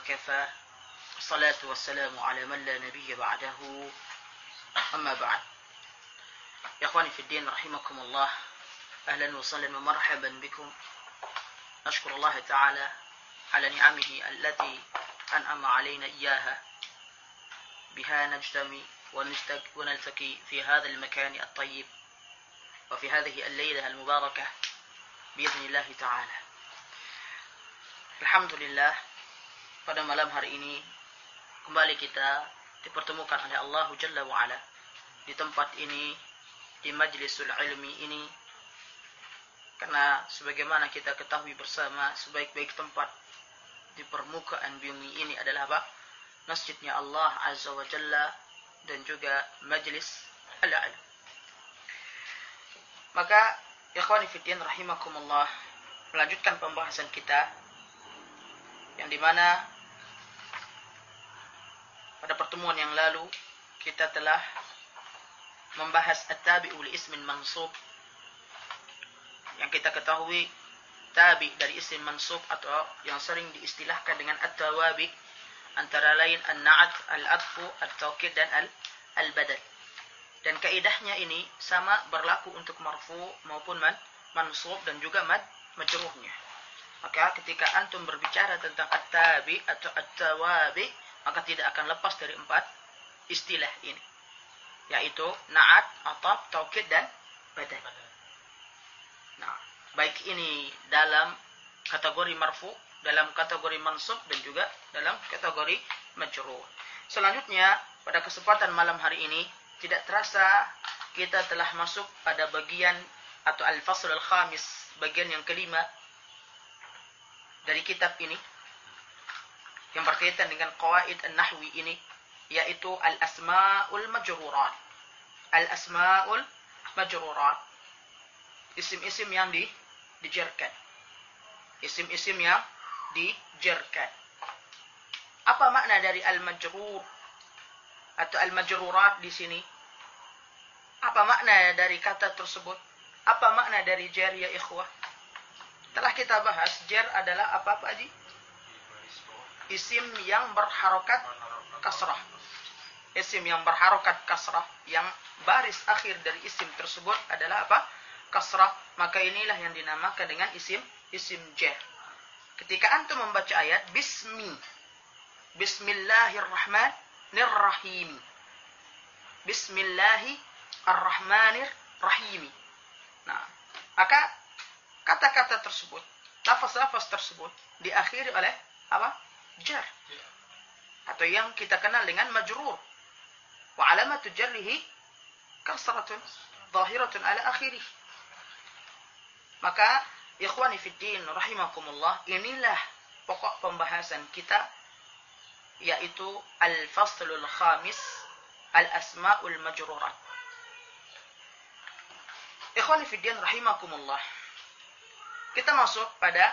وكفى الصلاة والسلام على من لا نبي بعده أما بعد إخواني في الدين رحمكم الله أهلا وسهلا ومرحبا بكم نشكر الله تعالى على نعمه التي أنعم علينا إياها بها نجتمع ونلتقي في هذا المكان الطيب وفي هذه الليلة المباركة بإذن الله تعالى. Alhamdulillah, pada malam hari ini kembali kita dipertemukan oleh Allah Jalla wa'ala di tempat ini, di majlisul ilmi ini, karena sebagaimana kita ketahui bersama, sebaik-baik tempat di permukaan bumi ini adalah apa? Masjidnya Allah Azza wa Jalla dan juga majlis al-ilm. Maka ikhwani fiddin rahimakumullah, melanjutkan pembahasan kita yang dimana pada pertemuan yang lalu kita telah membahas at-tabi'u li ismin mansub, yang kita ketahui tabi dari isim mansub atau yang sering diistilahkan dengan at-tawabi, antara lain an-na'at, al-atfu, at-taukid dan al-badal. Dan kaidahnya ini sama berlaku untuk marfu maupun mansub dan juga majruhnya. Maka ketika antum berbicara tentang at-tabi atau at-tawabi, maka tidak akan lepas dari 4 istilah ini, yaitu na'at, ataf, taukid dan badal. Nah, baik ini dalam kategori marfu, dalam kategori mansub dan juga dalam kategori majrur. Selanjutnya pada kesempatan malam hari ini tidak terasa kita telah masuk pada bagian atau al-fasl al-khamis, bagian yang kelima dari kitab ini yang berkaitan dengan qawaid an-nahwi ini, yaitu al-asma'ul majrurat. Al-asma'ul majrurat, isim-isim yang dijarkan. Isim-isim yang dijarkan. Apa makna dari al-majrur atau al-majrurat di sini? Apa makna dari kata tersebut? Apa makna dari jar ya ikhwah? Telah kita bahas, jar adalah apa Pak Haji? Isim yang berharokat kasrah. Isim yang berharokat kasrah, yang baris akhir dari isim tersebut adalah apa? Kasrah. Maka inilah yang dinamakan dengan isim jar. Ketika antum membaca ayat Bismillahirrahmanirrahim. Bismillahirrahmanirrahim. Nah, maka kata-kata tersebut, lafaz-lafaz tersebut diakhiri oleh apa? Jar. Atau yang kita kenal dengan majrur. Wa alamatu jarrihi kasratun zahiratun ala akhirih. Maka ikhwani fiddin rahimakumullah, inilah pokok pembahasan kita, yaitu al-faslul khamis, al-asma'ul majrurat. Ikhwani fiddin rahimakumullah, kita masuk pada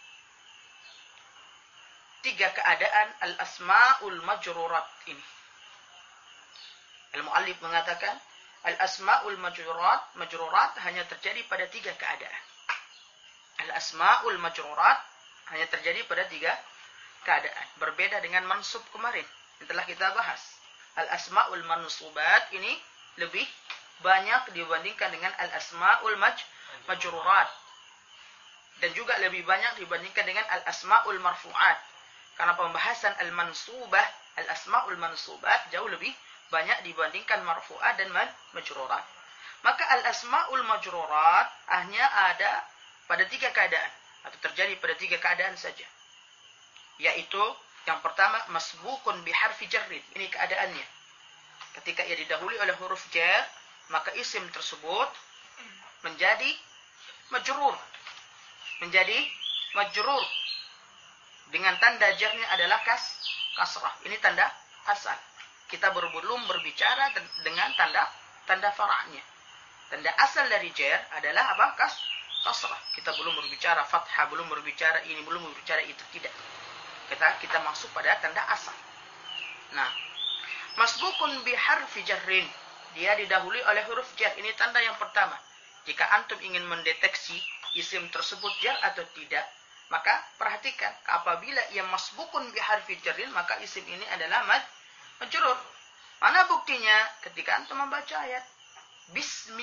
3 keadaan al-asma'ul majrurat ini. Al-muallif mengatakan al-asma'ul majrurat hanya terjadi pada 3 keadaan. Al-asma'ul majrurat hanya terjadi pada 3 keadaan. Berbeda dengan mansub kemarin yang telah kita bahas. Al-asma'ul mansubat ini lebih banyak dibandingkan dengan al-asma'ul majrurat. Dan juga lebih banyak dibandingkan dengan al-asma'ul marfu'at. Karena pembahasan al-mansubah, al-asma'ul mansubat jauh lebih banyak dibandingkan marfu'at dan majrurat. Maka al-asma'ul majrurat hanya ada pada 3 keadaan, atau terjadi pada 3 keadaan saja. Yaitu yang pertama, masbukun biharfi jarrin. Ini keadaannya. Ketika ia didahului oleh huruf jar, maka isim tersebut menjadi majrur. Dengan tanda jarnya adalah kasrah. Ini tanda asal. Kita belum berbicara dengan tanda fara'nya. Tanda asal dari jar adalah apa? Kasrah. Kita belum berbicara fathah, belum berbicara ini, belum berbicara itu, tidak. Kita masuk pada tanda asal. Nah, masbukun biharfi jarrin, dia didahului oleh huruf jar. Ini tanda yang pertama. Jika antum ingin mendeteksi isim tersebut jar atau tidak, Maka perhatikan, apabila ia masbukun biharfi jarrin, maka isim ini adalah majrur. Mana buktinya? Ketika antum membaca ayat bismi.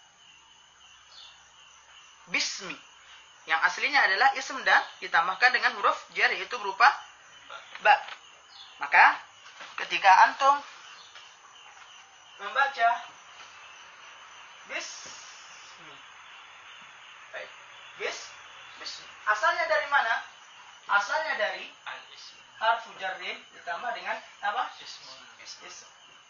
Bismi. Yang aslinya adalah isim dan ditambahkan dengan huruf jar, yaitu berupa ba. Maka ketika antum membaca bismi. Baik. Bismi. Asalnya dari mana? Asalnya dari harfu jarrin ditambah dengan apa? Ism.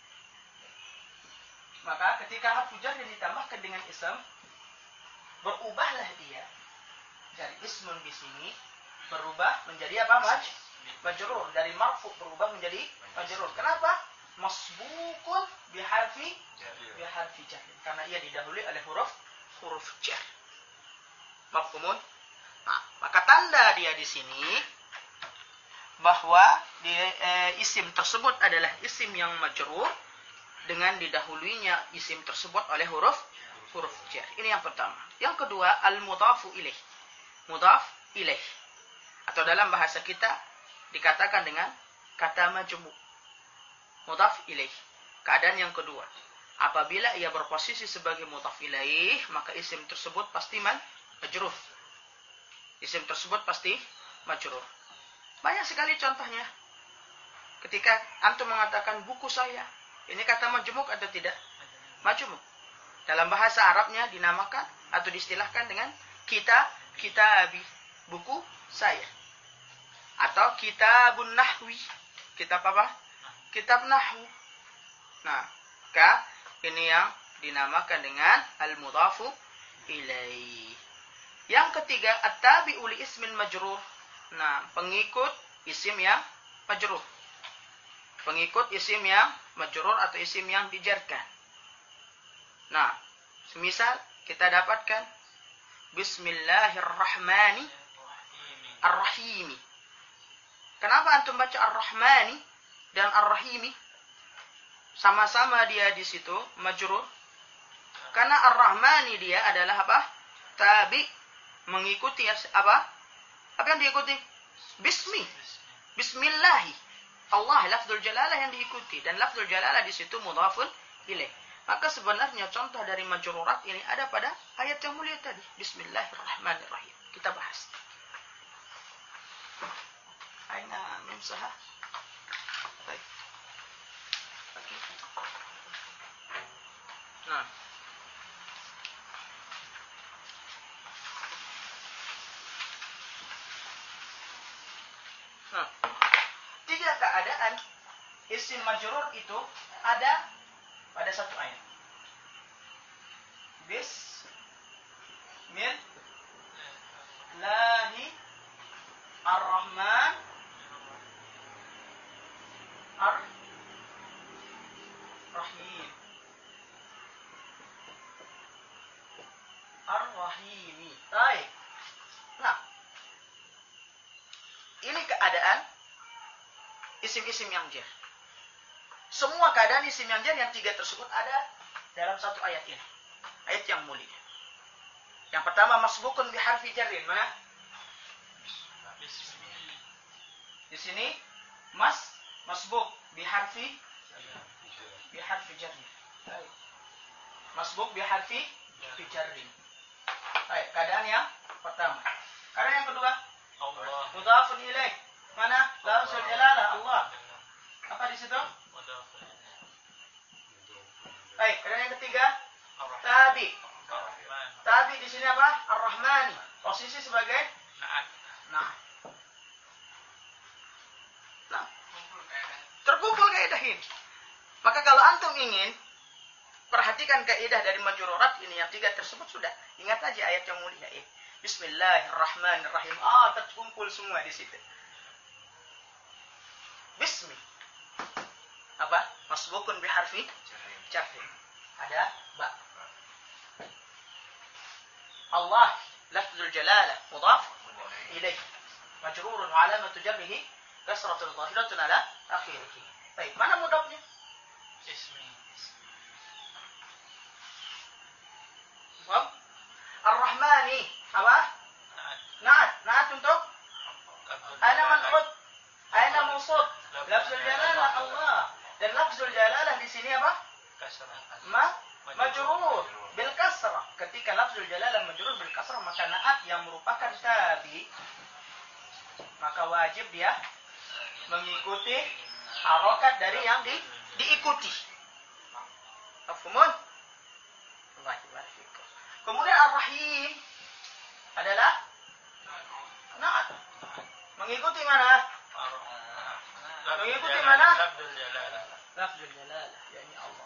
Maka ketika harfu jarrin ditambahkan dengan ism, berubahlah dia dari ismun di sini berubah menjadi apa? Majrur. Dari marfu berubah menjadi majrur. Kenapa? Masbukun biharfi jarrin. Karena ia didahului oleh huruf jar. Mafhumun? Nah, maka tanda dia di sini bahwa isim tersebut adalah isim yang majrur dengan didahuluinya isim tersebut oleh huruf jar. Ini yang pertama. Yang kedua, al-mudhafu ilaih. Mudhaf ilaih. Atau dalam bahasa kita dikatakan dengan kata majmu'. Mudhaf ilaih. Keadaan yang kedua, apabila ia berposisi sebagai mudhaf ilaih, maka isim tersebut pasti majrur. Isim tersebut pasti majrur. Banyak sekali contohnya. Ketika antum mengatakan buku saya, ini kata majmuk atau tidak? Majmuk. Dalam bahasa Arabnya dinamakan atau diistilahkan dengan kitabi, buku saya. Atau kitabun nahwi. Kitab apa? Kitab nahwu. Nah, ini yang dinamakan dengan al-mudhafu ilaih. Yang ketiga, at-tabi'u li ismin majrur. Nah, pengikut isim yang majrur. Pengikut isim yang majrur atau isim yang dijarkan. Nah, semisal kita dapatkan Bismillahirrahmanirrahim. Kenapa antum baca Ar-Rahmani dan Ar-Rahimi? Sama-sama dia di situ majrur. Karena Ar-Rahmani dia adalah apa? Tabi, mengikuti apa? Apa yang diikuti? Bismillahi. Allah, lafzul jalalah yang diikuti, dan lafzul jalalah di situ mudhafun ilaih. Maka sebenarnya contoh dari majrurat ini ada pada ayat yang mulia tadi, Bismillahirrahmanirrahim. Kita bahas. Aina memsaha. Baik. Nah. Tiga keadaan isim majrur itu ada pada satu ayat. Bismillahirrahmanirrahim. Ar-Rahimi. Baik. Nah, ini keadaan isim-isim yang jar. Semua keadaan isim yang jar yang tiga tersebut ada dalam satu ayat ini. Ayat yang mulia. Yang pertama masbukun biharfi jarrin. Mana? Di sini masbuk biharfi jarrin. Masbuk biharfi jarrin. Baik, keadaan yang pertama. Keadaan yang kedua, Allah. Mudhafun ilaih. Mana? Lafzul jalalah Allah. Apa di situ? Baik, keadaan yang ketiga, tabi. Tabi di sini apa? Ar-Rahmani. Posisi sebagai Nah. Terkumpul kaidah ini. Maka kalau antum ingin perhatikan kaidah dari majrurat ini yang tiga tersebut sudah. Ingat aja ayat yang mulia ini. Bismillahirrahmanirrahim. Terkumpul semua di situ. Bismi. Apa? Masbukun biharfi jarrin. Ada ba. Allah, lafzul jalalah, mudhaf ilaih. Majrurun wa alamatu jarrihi kasratun zahiratun ala akhirih. Baik, mana mudhafnya? Ismi. Ar-Rahmani. Apa? Naat. Naat untuk Aina man'ut? Aina mausuf? Lafzul jalalah Allah. Dan lafzul jalalah di sini apa? Majrur bil kasrah. Ketika lafzul jalalah majrur bil kasrah, maka na'at yang merupakan tabi, maka wajib dia mengikuti harokat dari yang diikuti. Mafhumun? Kemudian ar-rahim adalah na'at. Mengikuti mana? Mengikuti mana? Lafzul jalalah, yakni Allah.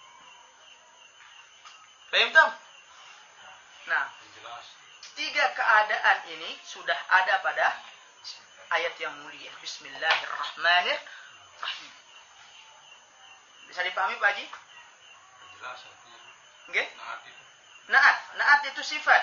Paham tak? Nah, tiga keadaan ini sudah ada pada ayat yang mulia. Bismillahirrahmanirrahim. Bisa dipahami Pak Haji? Oke? Naat itu sifat.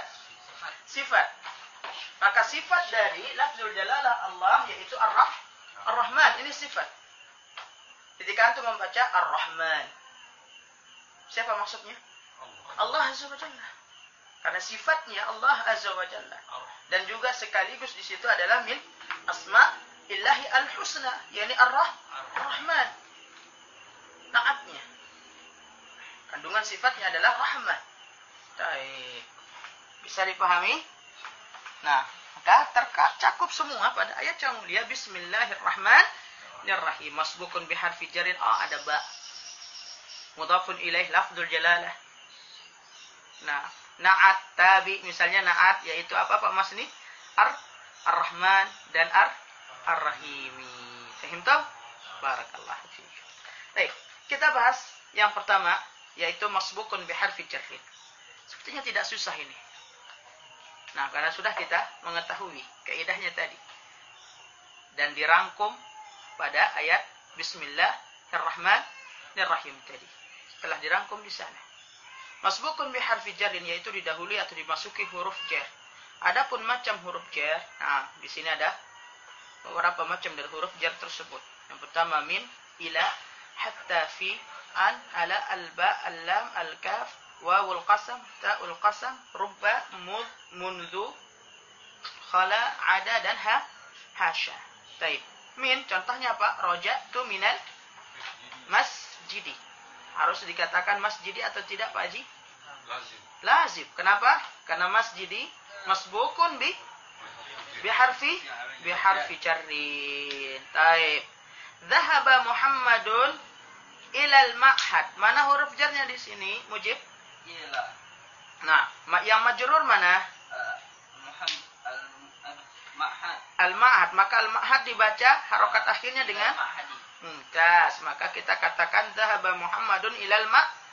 Maka sifat dari lafzul jalalah Allah yaitu Ar-Rahman. Ini sifat. Ketika antum membaca Ar-Rahman, siapa maksudnya? Allah Azza wa Jalla. Karena sifatnya Allah Azza wa Jalla. Dan juga sekaligus di situ adalah min asma illahi al-husna, yakni Ar-Rahman. Naatnya. Kandungan sifatnya adalah rahmah. Baik. Bisa dipahami? Nah, maka tercakup semua pada ayat yang mulia Bismillahirrahmanirrahim. Masbukun biharfi jarin. Ada ba. Mudhafun ilaih lafzul jalalah. Nah, na'at tabi misalnya na'at yaitu apa Pak Mas ini? Ar-Rahman dan Ar-Rahimi. Fahim tahu? Barakallahu fiik. Baik, kita bahas yang pertama yaitu masbukun biharfi jarrin. Sepertinya tidak susah ini. Nah, karena sudah kita mengetahui kaidahnya tadi. Dan dirangkum pada ayat Bismillahirrahmanirrahim tadi. Telah dirangkum di sana. Masbukun biharfi jarrin yaitu didahului atau dimasuki huruf jar. Adapun macam huruf jar, nah di sini ada beberapa macam dari huruf jar tersebut. Yang pertama min, ila, hatta, fi, an, ala, al-ba, al-lam, al-kaf, wawul qasam, ta'ul qasam, rubba, mud, mundu, khala, ada, dan hasya. Taib. Min, contohnya apa? Roja'tu minal masjidi. Harus dikatakan masjidi atau tidak Pak Haji? Lazim. Kenapa? Karena masjidi masbukun biharfi jarrin. Taib. Dhahaba Muhammadun ilal ma'had. Mana huruf jarnya di sini? Mujib? Ila. Nah, yang majrur mana? Al-ma'had. Maka al-ma'had dibaca harokat akhirnya dengan mumtaz. Maka kita katakan dhahaba Muhammadun ilal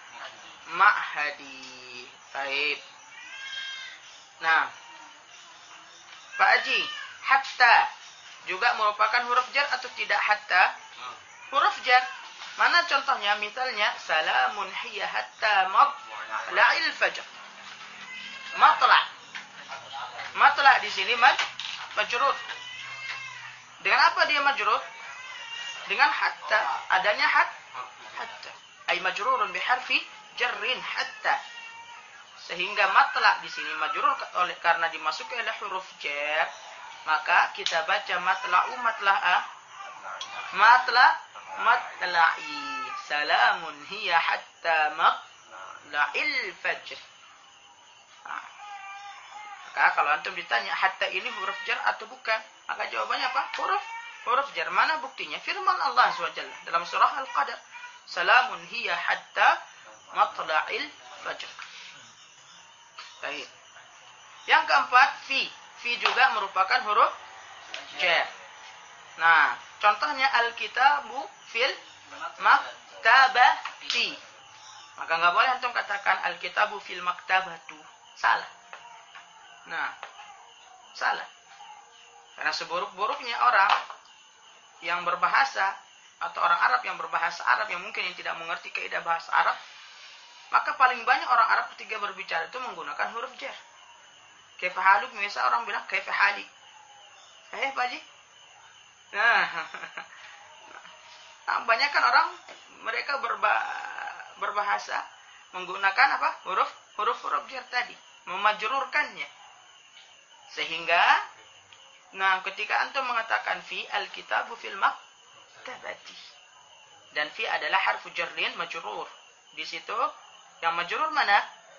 ma'hadi. Taib. Nah, Pak Haji, hatta juga merupakan huruf jar atau tidak hatta? Huruf jar. Mana contohnya? Misalnya salamun hiya hatta matla'il fajr. Matla' di sini majrur. Dengan apa dia majrur? Dengan hatta. Adanya hatta. Ay majrurun biharfi jarrin hatta. Sehingga matla' di sini majrur oleh karena dimasuki oleh huruf jar, maka kita baca matla'u matla'a. Matla'i. Salamun hiya hatta matla'il fajr. Nah, maka kalau antum ditanya hatta ini huruf jar atau bukan, maka jawabannya apa? Huruf jar. Mana buktinya? Firman Allah SWT dalam surah Al-Qadr. Salamun hiya hatta matla'il fajr. Baik. Yang keempat, fi. Fi juga merupakan huruf jar. Nah, contohnya al-kitabu fil maktabati. Maka nggak boleh antum katakan al-kitabu fil maktabatu. Salah. Nah, salah. Karena seburuk-buruknya orang yang berbahasa atau orang Arab yang berbahasa Arab yang mungkin yang tidak mengerti kaidah bahasa Arab, maka paling banyak orang Arab ketika berbicara itu menggunakan huruf jar. Kaifa haluk, misal orang bilang kaifa halik. Pak Haji? Nah, banyak kan orang mereka berbahasa menggunakan apa? Huruf jar tadi, memajrurkannya. Sehingga Nah, ketika antum mengatakan fi, al-kitabu fil maktabati. Dan fi adalah harfu jarrin majrur. Di situ yang majrur mana?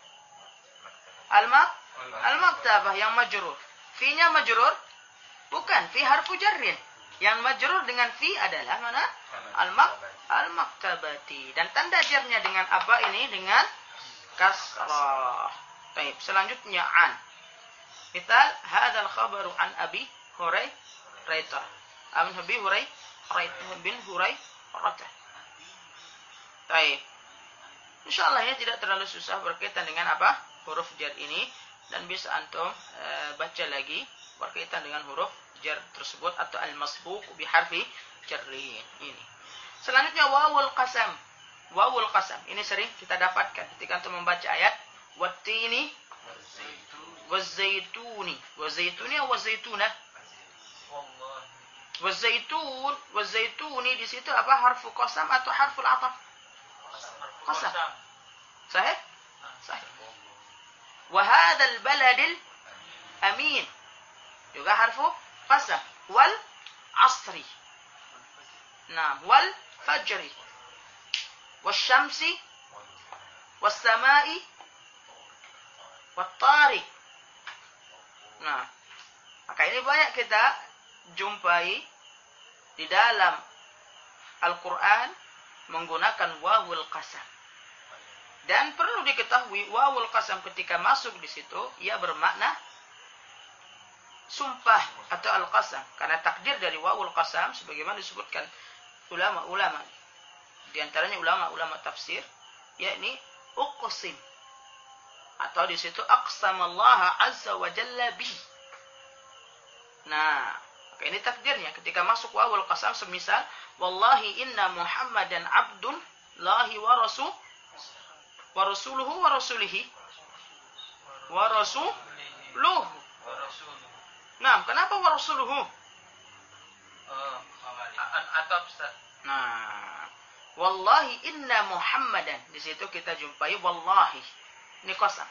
Al-maktabah yang majrur. Fi-nya majrur? Bukan, fi harfu jarrin. Yang majrur dengan fi adalah mana? Al-maktabati. Dan tanda jarnya dengan apa ini? Dengan kasrah. Baik, selanjutnya an. Misal, hadzal khabaru an Abi Hurairah. An Abi Hurairah bin Hurairah. Baik. Insyaallah ya tidak terlalu susah berkaitan dengan apa? Huruf jar ini dan bisa antum baca lagi berkaitan dengan huruf jar tersebut atau al-masbuq bi harfi jarrin ini. Selanjutnya wawul qasam. Wawul qasam ini sering kita dapatkan ketika antum membaca ayat wattini wazaituni. Wazaituni atau wazaituna? Wazaitun, wazaituni di situ apa harfu qasam atau harful ataf? Qasam. Sahih? Sahih. Wa hadzal baladil amin. Juga harfu qasam. Wal asri. Nah, wal fajri. Wasyamsi. Wassamai. Wattariq. Nah, maka ini banyak kita jumpai di dalam Al-Quran menggunakan wawul qasam. Dan perlu diketahui wawul qasam ketika masuk di situ ia bermakna sumpah atau al-qasam. Karena takdir dari wawul qasam sebagaimana disebutkan ulama-ulama di antaranya ulama-ulama tafsir yakni uqsim atau di situ aqsamallaha azza wa jalla bi. Nah, maka ini takdirnya ketika masuk wawul qasam semisal wallahi inna Muhammadan abdun lahi wa rasuluhu wa rasulihi wa rasuluhu. Nah, kenapa wa rasuluhu? Nah, wallahi inna Muhammadan di situ kita jumpai wallahi. Ini qasam.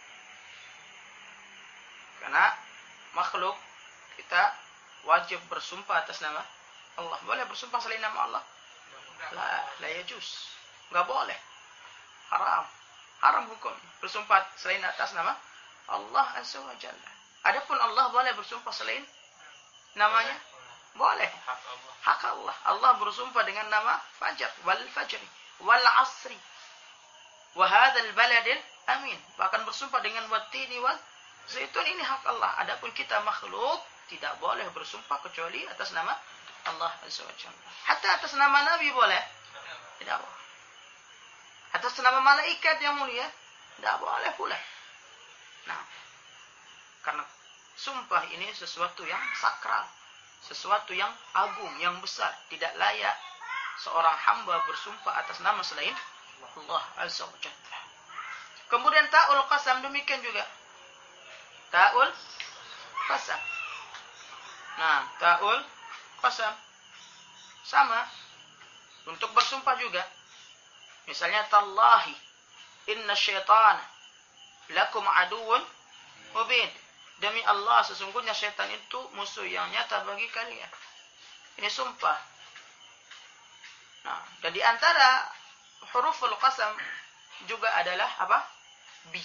Karena makhluk kita wajib bersumpah atas nama Allah. Boleh bersumpah selain nama Allah? La yajuz. Enggak boleh. Haram. Haram hukum. Bersumpah selain atas nama Allah Azza wa Jalla. Adapun Allah boleh bersumpah selain namanya? Boleh. Hak Allah. Allah bersumpah dengan nama Fajar. Wal Fajri. Wal Asri. Wa hadzal baladil amin. Bahkan bersumpah dengan wattini wal zaitun ini hak Allah. Adapun kita makhluk tidak boleh bersumpah kecuali atas nama Allah Azza wa Jalla. Hatta atas nama Nabi boleh? Tidak boleh. Atas nama malaikat yang mulia? Tidak boleh pula. Nah, karena sumpah ini sesuatu yang sakral, sesuatu yang agung, yang besar. Tidak layak seorang hamba bersumpah atas nama selain Allah Azza wa Jalla. Kemudian ta'ul qasam demikian juga. Ta'ul qasam. Nah, ta'ul qasam sama untuk bersumpah juga. Misalnya tallahi inna syaitana lakum aduun mubin. Demi Allah sesungguhnya syaitan itu musuh yang nyata bagi kalian. Ini sumpah. Nah, dan di antara huruful qasam juga adalah apa? Bi.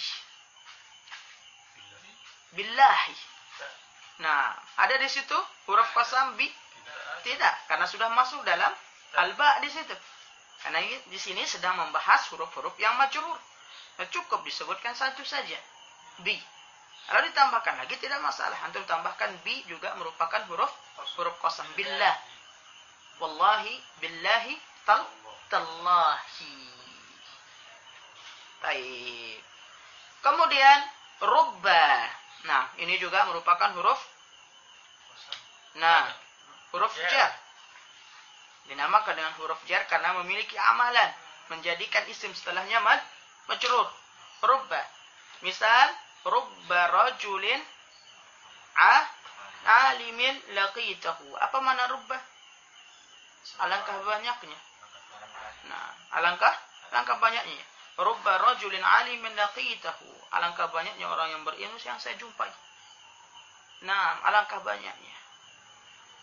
Billahi. Nah, ada di situ huruf qasam bi? Tidak, karena sudah masuk dalam al-ba di situ. Karena di sini sedang membahas huruf-huruf yang majrur. Nah, cukup disebutkan satu saja. Bi. Kalau ditambahkan lagi tidak masalah. Antum tambahkan bi juga merupakan huruf qasam. Billah. Wallahi, billahi, tallahi. Baik. Kemudian rubba. Nah, ini juga merupakan huruf. Nah, huruf jar. Dinamakan dengan huruf jar karena memiliki amalan menjadikan isim setelahnya majrur. Rubba. Misal, rubba rajulin alimin laqitahu. Apa makna rubba? Alangkah banyaknya. Nah, alangkah banyaknya. Rubba rajulin alimin laqitahu. Alangkah banyaknya orang yang berilmu yang saya jumpai. Nah, alangkah banyaknya.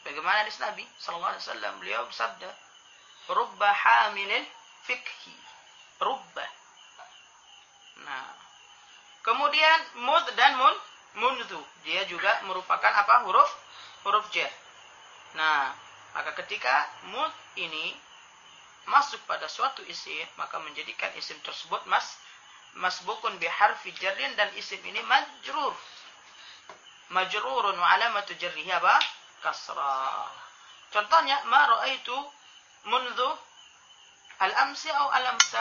Bagaimana hadis Nabi sallallahu alaihi wasallam, beliau bersabda, "Rubba hamilil fikhi." Rubba. Nah, kemudian mud dan mundu, dia juga merupakan apa? Huruf jar. Nah, maka ketika mud ini masuk pada suatu isim, maka menjadikan isim tersebut masbukun biharfi jarrin, dan isim ini majrur. Majrurun wa alamatu jarrihi apa? Kasrah. Contohnya, ma ra'aitu mundu al-amsi atau al-amsa?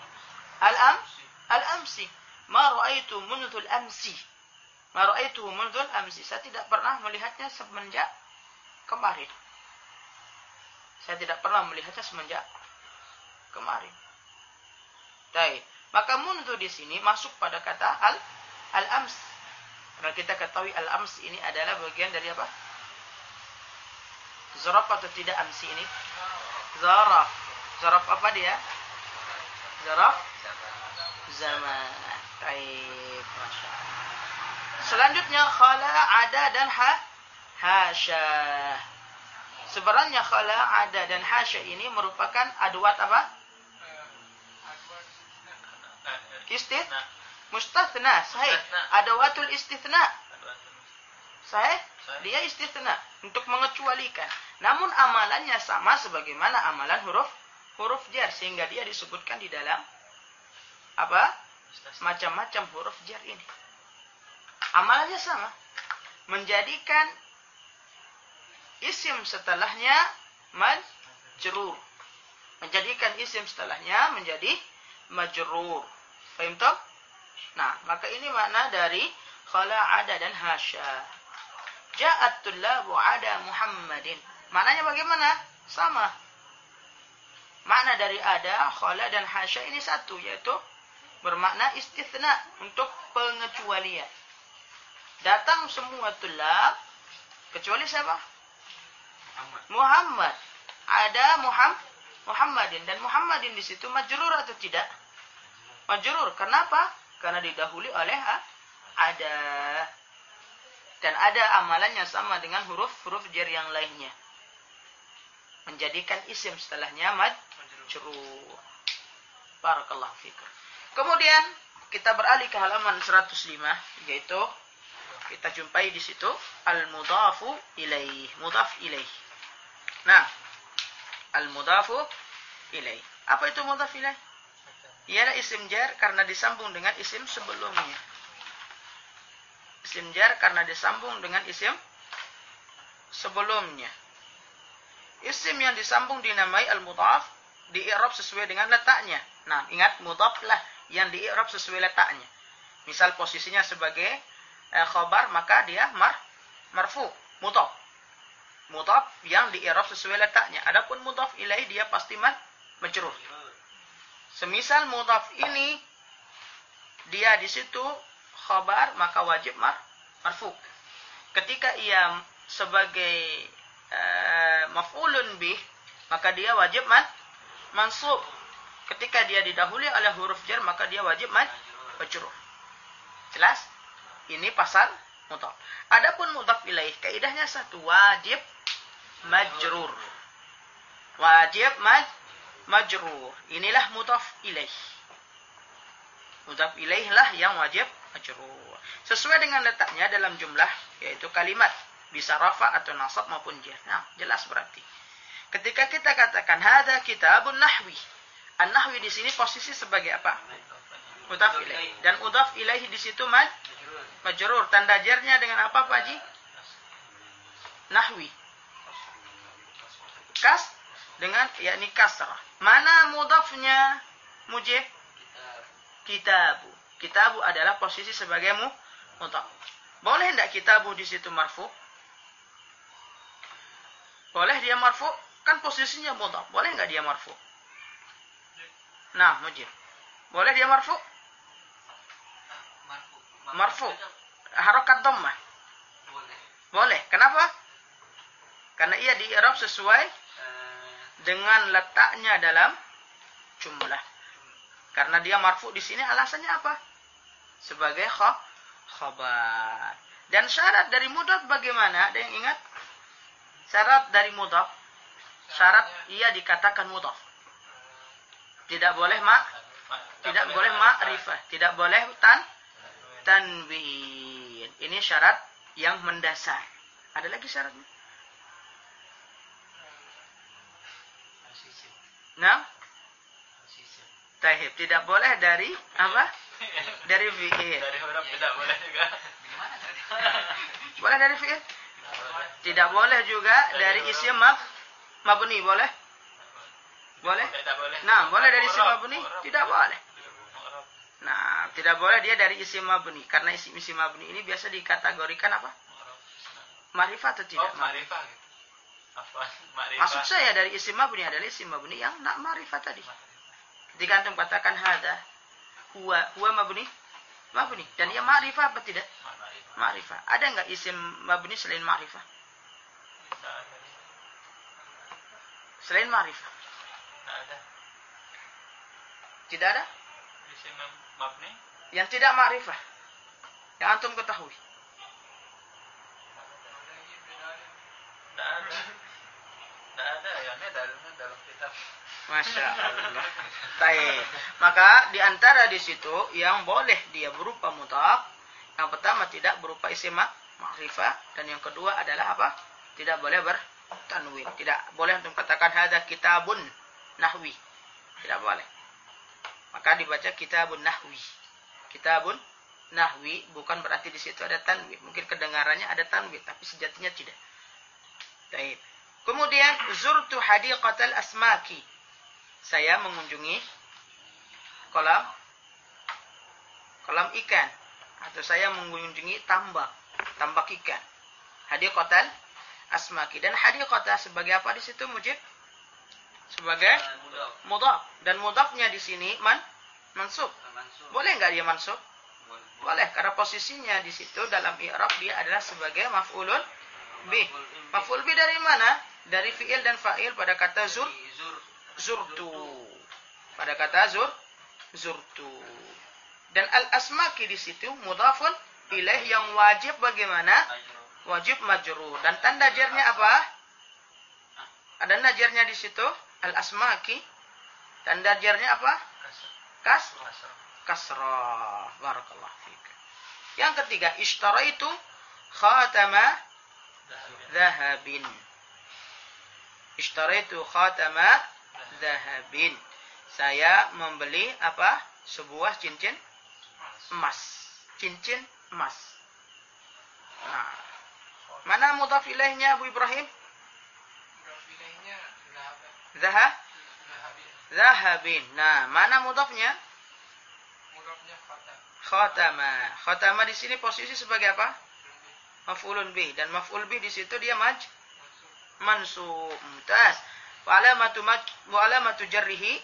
Al-amsi. Ma ra'aitu mundu al-amsi. Ma ra'aitu mundu al-amsi. Saya tidak pernah melihatnya semenjak kemarin. Saya tidak pernah melihatnya semenjak kemarin. Baik. Maka mundu di sini masuk pada kata al-ams. Karena kita ketahui al-ams ini adalah bagian dari apa? Zaraf atau tidak amsi ini? Zaraf. Zaraf apa dia? Zaraf zaman. Baik, masya Allah. Selanjutnya khala, ada, dan hasya. Sebenarnya khala, ada, dan hasya ini merupakan adwat apa? Mustathna. Sahih. Adwatul istithna. Sahih. Dia istithna, untuk mengecualikan. Namun amalannya sama sebagaimana amalan huruf jar, sehingga dia disebutkan di dalam apa? Macam-macam huruf jar ini. Amalannya sama. Menjadikan isim setelahnya majrur. Menjadikan isim setelahnya menjadi majrur. Paham toh? Nah, maka ini makna dari khala, ada, dan hasya. Ja'at tullabu ada Muhammadin. Maknanya bagaimana? Sama. Makna dari ada, khala, dan hasya ini satu, yaitu bermakna istithna, untuk pengecualian. Datang semua tullab kecuali siapa? Muhammad. Ada Muhammadin, dan Muhammadin di situ majrur atau tidak? Majrur. Kenapa? Karena didahului oleh ada. Dan ada amalannya sama dengan huruf jar yang lainnya. Menjadikan isim setelahnya majrur. Barakallahu fikum. Kemudian kita beralih ke halaman 105, yaitu kita jumpai di situ al-mudhafu ilaih, mudhaf ilaih. Nah, al-mudhafu ilaih. Apa itu mudhaf ilaih? Ialah isim jar karena disambung dengan isim sebelumnya. Isim jar karena disambung dengan isim sebelumnya. Isim yang disambung dinamai al-mudhaf, di-i'rab sesuai dengan letaknya. Nah, ingat, mudhaf lah yang di-i'rab sesuai letaknya. Misal posisinya sebagai khabar, maka dia marfu, mudhaf. Mudhaf yang di-i'rab sesuai letaknya. Adapun mudhaf ilaih dia pasti majrur. Semisal mudhaf ini dia di situ khabar, maka wajib marfu. Ketika ia sebagai maf'ulun bih, maka dia wajib mansub. Ketika dia didahului oleh huruf jar, maka dia wajib majrur. Jelas? Ini pasal mudhaf. Adapun mudhaf ilaih, kaidahnya satu, wajib majrur. Wajib majrur. Inilah mudhaf ilaih. Mudhaf ilaih lah yang wajib majrur. Sesuai dengan letaknya dalam jumlah, yaitu kalimat. Bisa rafa atau nasab maupun jar. Nah, jelas berarti. Ketika kita katakan hadza kitabun nahwi. An-nahwi di sini posisi sebagai apa? Mudhaf ilaih. Dan mudhaf ilaih di situ majrur. Tanda jarnya dengan apa, Pak Haji? Nahwi. Dengan yakni kasrah. Mana mudhafnya? Mujib? Kitabu. Kitabu adalah posisi sebagai mudhaf. Boleh tidak kitabu di situ marfu? Boleh dia marfu? Kan posisinya mudhaf. Boleh enggak dia marfu? Nah, mujib. Boleh dia marfu? Marfu. Harakat dhammah. Boleh. Kenapa? Karena ia di-i'rab sesuai dengan letaknya dalam jumlah. Karena dia marfu di sini, alasannya apa? Sebagai khabar. Dan syarat dari mudhaf bagaimana? Ada yang ingat? Syarat dari mudhaf, syarat ia dikatakan mudhaf. Tidak boleh ma'rifah, tidak boleh tanwin. Ini syarat yang mendasar. Ada lagi syaratnya? Nah, tahib tidak boleh dari apa? Dari fi'il. Dari huruf tidak boleh juga. Boleh dari fi'il? Tidak boleh juga dari isim mabni, boleh? Boleh? Tidak boleh. Nah, boleh dari isim mabni? Tidak boleh. Nah, tidak boleh dia dari isim mabni karena isim mabni ini biasa dikategorikan apa? Ma'rifah atau tidak? Ma'rifah gitu. Ma'rifah. Maksud saya dari isim mabni adalah isim mabni yang nak ma'rifah tadi. Ketika antum katakan hada huwa mabni dan ia ma'rifah apa tidak? Ma'rifah. Ada enggak isim mabni selain ma'rifah? Selain ma'rifah? Ada. Tidak ada? Isim mabni? Yang tidak ma'rifah. Yang antum ketahui. Tidak ada ya, ini dalam kitab. Masya Allah. Baik. Maka di antara di situ yang boleh dia berupa mudhaf, yang pertama tidak berupa isim ma'rifah dan yang kedua adalah apa? Tidak boleh bertanwin. Tidak boleh untuk katakan hadza kitabun nahwi. Tidak boleh. Maka dibaca kitabun nahwi. Kitabun nahwi bukan berarti di situ ada tanwin. Mungkin kedengarannya ada tanwin tapi sejatinya tidak. Baik. Kemudian zurtu hadiqatal asmaki. Saya mengunjungi kolam ikan atau saya mengunjungi tambak ikan. Hadiqatal asmaki dan hadiqata sebagai apa di situ Mujib? Sebagai mudhaf dan mudhafnya di sini mansub. Boleh enggak dia mansub? Boleh karena posisinya di situ dalam i'rab dia adalah sebagai maf'ulun bih. Maf'ul bih dari mana? Dari fi'il dan fa'il pada kata zurtu. Pada kata zurtu. Dan al-asmaki di situ mudhafun ilaih yang wajib bagaimana? Wajib majrur. Dan tanda jarnya apa? Ada tanda jarnya di situ al-asmaki. Tanda jarnya apa? Kasrah. Barakallahu fiik. Yang ketiga, ishtaraitu khatama dhahabin. Ishtaraitu khatama dhahabin. Saya membeli apa? Sebuah cincin emas. Cincin emas. Nah, mana mudhaf ilaihnya Abu Ibrahim? Mudhaf ilaihnya dhahabin. Nah, mana mudhafnya? Mudhafnya Khatama. Khatama di sini posisi sebagai apa? Maf'ulun bih dan maf'ul bih di situ dia mansub. Mumtaz. Wa alamatu jarrihi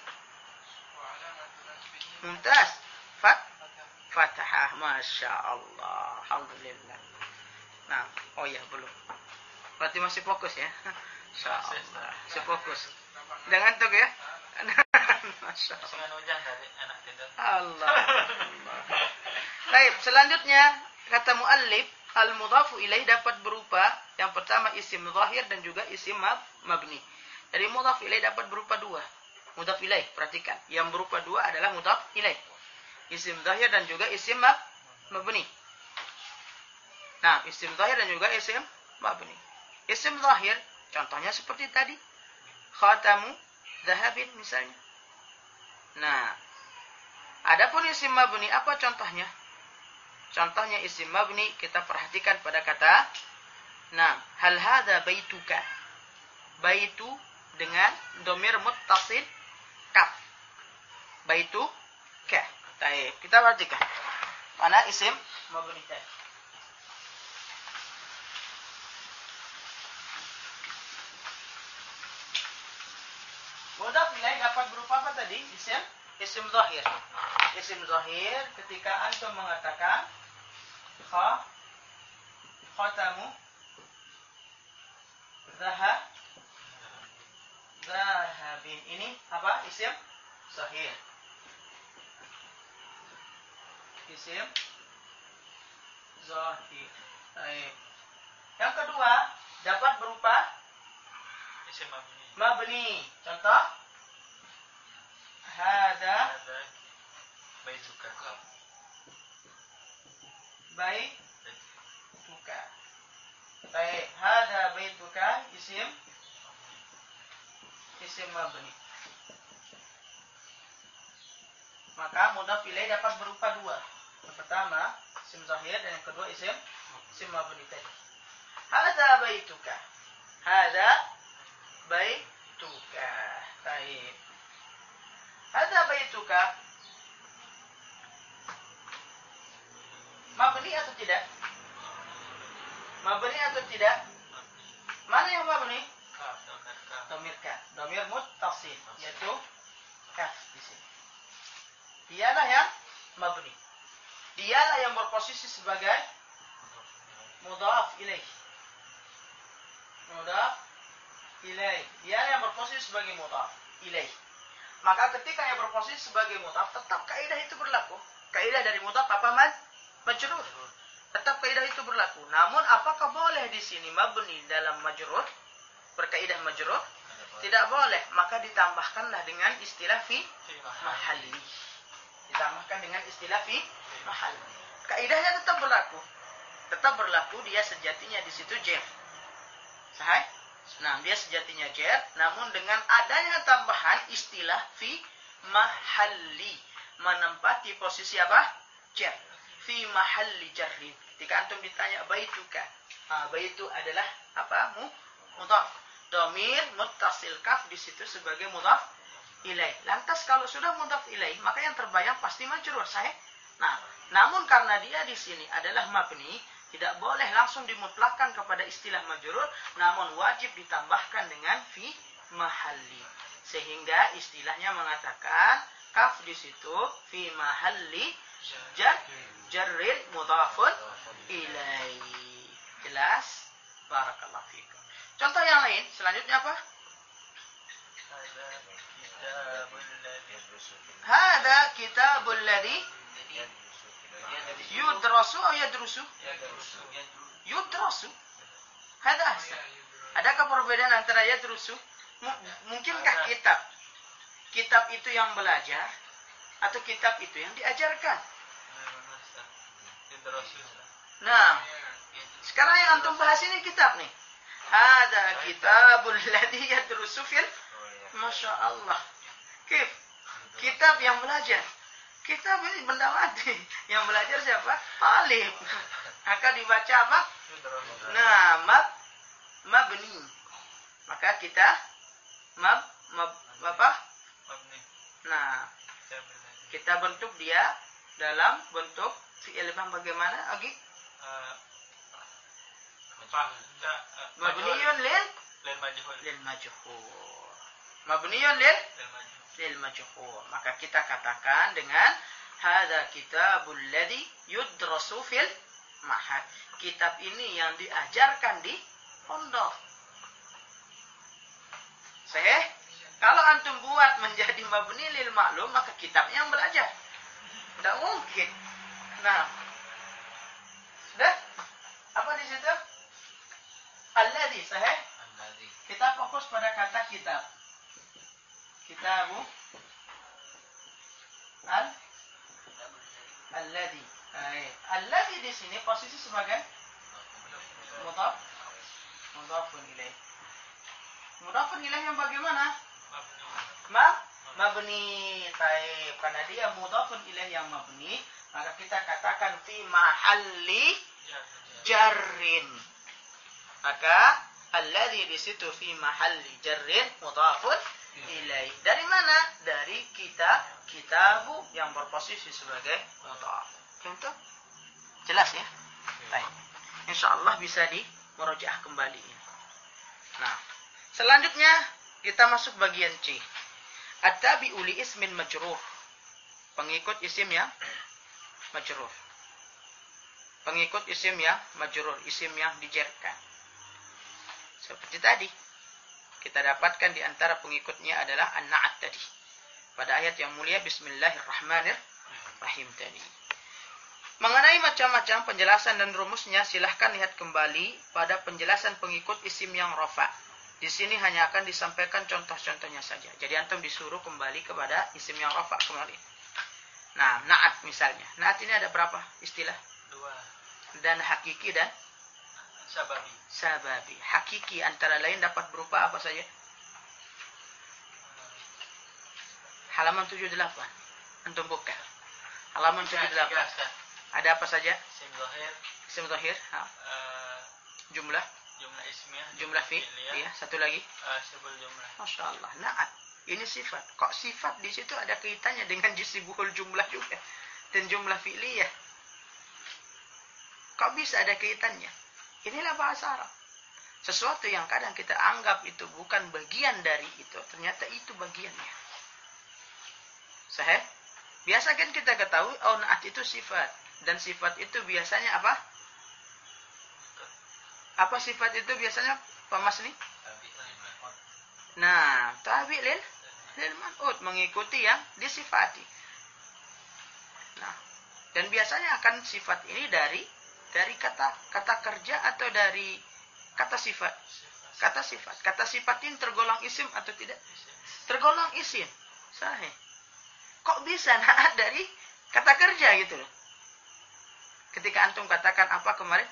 mumtaz. Fathah. Masya Allah. Alhamdulillah. Nah, oh ya belum. Berarti masih fokus ya. Masya Allah. Masih fokus. Jangan ngantuk ya. Masya Allah. Baik, selanjutnya kata muallif al-mudhafu ilaih dapat berupa yang pertama isim zahir dan juga isim mabni. Jadi mudhaf ilaih dapat berupa dua. Mudhaf ilaih, perhatikan. Yang berupa dua adalah mudhaf ilaih. Isim zahir dan juga isim mabni. Nah, isim zahir dan juga isim mabni. Isim zahir contohnya seperti tadi. Khatamu dhahabin misalnya. Nah, adapun isim mabni apa contohnya? Contohnya isim mabni kita perhatikan pada kata hal hadza baituka. Baitu dengan dhamir muttasil kaf. Baitu ka. Baik, kita perhatikan. Mana isim mabni tadi? Mudhaf ilaih dapat berupa apa tadi? Isim zahir. Isim zahir ketika antum mengatakan khatamu dhahabin. Ini apa? Isim zahir. Isim zahir. Baik. Yang kedua dapat berupa isim mabni. Mabni. Contoh. Hada Hadza baituka. baituka. Baik, hada baituka isim mabni. Maka mudhaf ilaih dapat berupa dua. Yang pertama isim zahir dan yang kedua isim mabni tadi. Hada baituka. Hada baituka. Baik. Hada baituka mabni atau tidak? Mabni atau tidak? Mana yang mabni? Kaf. Dhamir ka. Dhamir muttasil, yaitu kaf di sini. Dialah yang mabni. Dialah yang berposisi sebagai mudhaf ilaih. Mudhaf ilaih. Dialah yang berposisi sebagai mudhaf ilaih. Maka ketika yang berposisi sebagai mudhaf, tetap kaidah itu berlaku. Kaidah dari mudhaf apa majrur. Tetap kaidah itu berlaku. Namun apakah boleh di sini mabni dalam majrur? Berkaidah majrur? Tidak boleh. Maka ditambahkanlah dengan istilah fi mahalli. Ditambahkan dengan istilah fi mahalli. Kaidahnya tetap berlaku. Tetap berlaku, dia sejatinya di situ jar. Sahih? Nah, dia sejatinya jar, namun dengan adanya tambahan istilah fi mahalli, menempati posisi apa? Jar. Fi mahalli jarrin. Ketika antum ditanya baituka, baitu adalah apa? Mudhaf. Dhamir muttasil kaf di situ sebagai mudhaf ilaih. Lantas kalau sudah mudhaf ilaih, maka yang terbayang pasti majrur, sahih? Nah, namun karena dia di sini adalah mabni, tidak boleh langsung dimutlakkan kepada istilah majrur, namun wajib ditambahkan dengan fi mahalli. Sehingga istilahnya mengatakan kaf di situ fi mahalli jarrin mudhafun ilaih. Jelas? Barakallahu fikum. Contoh yang lain, selanjutnya apa? Hada kitabul ladzi yudrasu atau yadrusu? Yudrasu. Hada ahsan. Adakah perbedaan antara yadrusu? Mungkinkah kitab itu yang belajar atau kitab itu yang diajarkan? Nah, sekarang yang antum bahas ini kitab nih. Hada kitabul ladzi yadrusu fil. Masya Allah. Kif? Kitab yang belajar. Kitab ini benda mati. Yang belajar siapa? Talib. Maka dibaca apa? Nah, mabni. Maka kita apa? Nah, kita bentuk dia dalam bentuk fi'il bagaimana? Agi? Mabniyun lil majhul. Mabniyun lil majhul. Maka kita katakan dengan hadza kitabul ladzi yudrasu fil mahad. Kitab ini yang diajarkan di pondok. Sahih? Kalau antum buat menjadi mabni lil ma'lum, maka kitabnya yang belajar. Tidak mungkin. Nah, sudah? Apa di situ? Alladzi, sahih? Kita fokus pada kata kitab. Kitabu alladzi. Alladzi di sini posisi sebagai mudhafun ilaih. Mudhafun ilaih yang bagaimana? Mabni. Baik, karena dia mudhafun ilaih yang mabni, maka kita katakan fi mahalli jarrin. Maka alladzi di situ fi mahalli jarrin mudhafun ilaih. Dari mana? Dari kitabu yang berposisi sebagai mudhaf. Contoh? Jelas ya? Baik. Insyaallah bisa dimurojaah kembali ini. Nah, selanjutnya kita masuk bagian C. At-tabi'u li ismin majrur. Pengikut isim yang majrur. Pengikut isim yang majrur, isim yang dijarkan. Seperti tadi, kita dapatkan di antara pengikutnya adalah an-na'at tadi. Pada ayat yang mulia Bismillahirrahmanirrahim tadi. Mengenai macam-macam penjelasan dan rumusnya, silahkan lihat kembali pada penjelasan pengikut isim yang rafa. Di sini hanya akan disampaikan contoh-contohnya saja. Jadi antum disuruh kembali kepada isim yang rafa kemarin. Nah, na'at misalnya. Na'at ini ada berapa istilah? 2. Dan hakiki dan sababi. Hakiki antara lain dapat berupa apa saja? Halaman 78. Antum buka. Halaman 78. Ada apa saja? Isim zahir. Jumlah ismiyah. Jumlah fi'liyah. Satu lagi. Sibul jumlah. Masya Allah. Na'at. Ini sifat. Kok sifat di situ ada kaitannya dengan sibul jumlah juga dan jumlah fi'liyah? Kok bisa ada kaitannya? Inilah bahasa Arab. Sesuatu yang kadang kita anggap itu bukan bagian dari itu, ternyata itu bagiannya. Sahih? Biasa kan kita ketahui, oh na'at itu sifat. Dan sifat itu biasanya apa? Apa sifat itu biasanya, Pak Mas nih? Nah, tabi lil man'ut, mengikuti yang disifati. Nah, dan biasanya akan sifat ini dari kata kerja atau dari kata sifat. Kata sifat ini tergolong isim atau tidak? Tergolong isim. Sahih. Kok bisa na'at dari kata kerja gitu loh? Ketika antum katakan apa kemarin?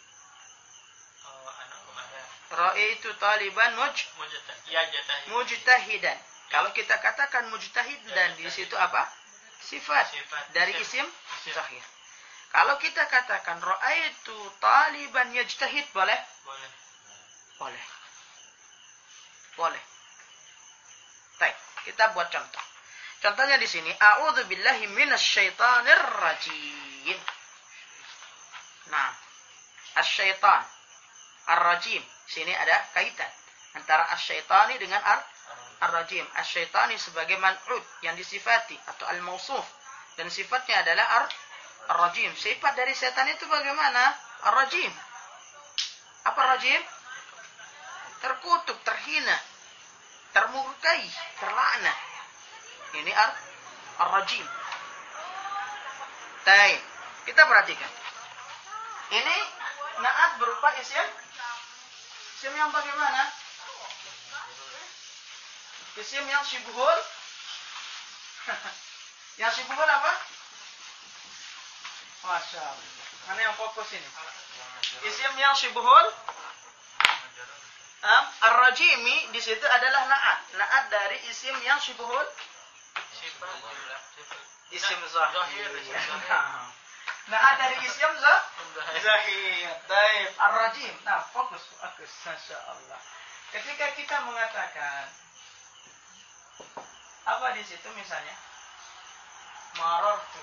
Ra'aitu taliban mujtahidan. Kalau kita katakan mujtahidan di situ apa? Sifat dari isim zahir. Kalau kita katakan ra'aitu taliban yajtahid boleh? Boleh. Baik, kita buat contoh. Contohnya di sini, a'udzubillahi minasyaitonir rajim. Nah, asyaitan, ar-rajim. Sini ada kaitan antara asyaitani dengan ar-rajim. Asyaitani sebagai man'ud yang disifati atau al-mausuf, dan sifatnya adalah ar-rajim. Sifat dari setan itu bagaimana? Ar-rajim. Apa rajim? Terkutuk, terhina, termurkai, terlaknat. Ini ar-rajim. Baik, kita perhatikan. Ini na'at berupa isim yang bagaimana? Isim yang syibhul. Yang syibhul apa? Masya Allah. Mana yang fokus ini? Isim yang syibhul. Ar-rajimi di situ adalah na'at. Na'at dari isim yang syibhul. Isim zahir. Na'at dari isim zahir. Baik. Ar-rajim. Nah, fokus. Masya Allah. Ketika kita mengatakan apa di situ misalnya? Marartu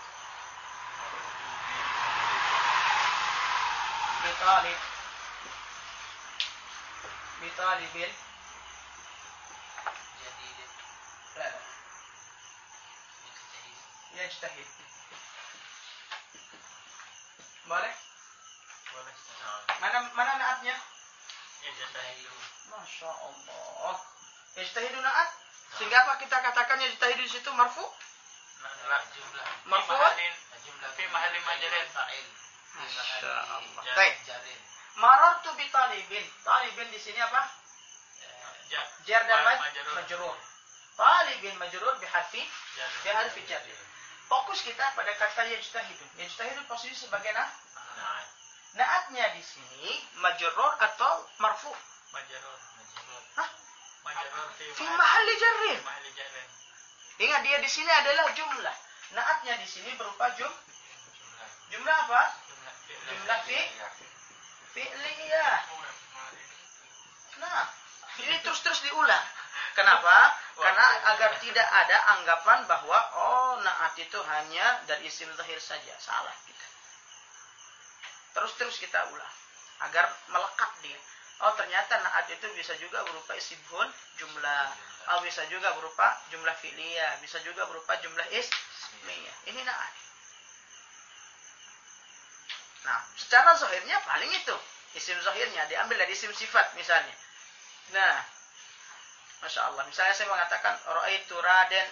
bitalibil yajtahid. Boleh? Mana naatnya? Yajtahidu. Masya Allah. Yajtahidu naat. Sehingga apa kita katakan yajtahidu di situ marfu? Marfu? Fi mahalli majrin fa'il. Masya Allah. Baik. Marartu bi talibin. Talibin di sini apa? Jar dan majrur. Talibin majrur bi harfi jar. Fokus kita pada kata yajtahidu. Yajtahidu posisi sebagai naatnya di sini majrur atau marfu? Majrur. Hah? Majrur fi mahalli jarrin. jarrin. Ingat dia di sini adalah jumlah. Naatnya di sini berupa jumlah apa? Jumlah fi'liyah. Nah, ini terus diulang. Kenapa? Karena agar tidak ada anggapan bahwa naat itu hanya dari isim zahir saja. Salah kita. Terus kita ulang agar melekat dia. Oh, ternyata naat itu bisa juga berupa ismul jumlah. Oh, bisa juga berupa jumlah fi'liyah, bisa juga berupa jumlah ismiyah. Ini naat. Nah, secara zahirnya paling itu. Isim zahirnya diambil dari isim sifat misalnya. Nah, Masya Allah. Misalnya saya mengatakan ra'aitu Raden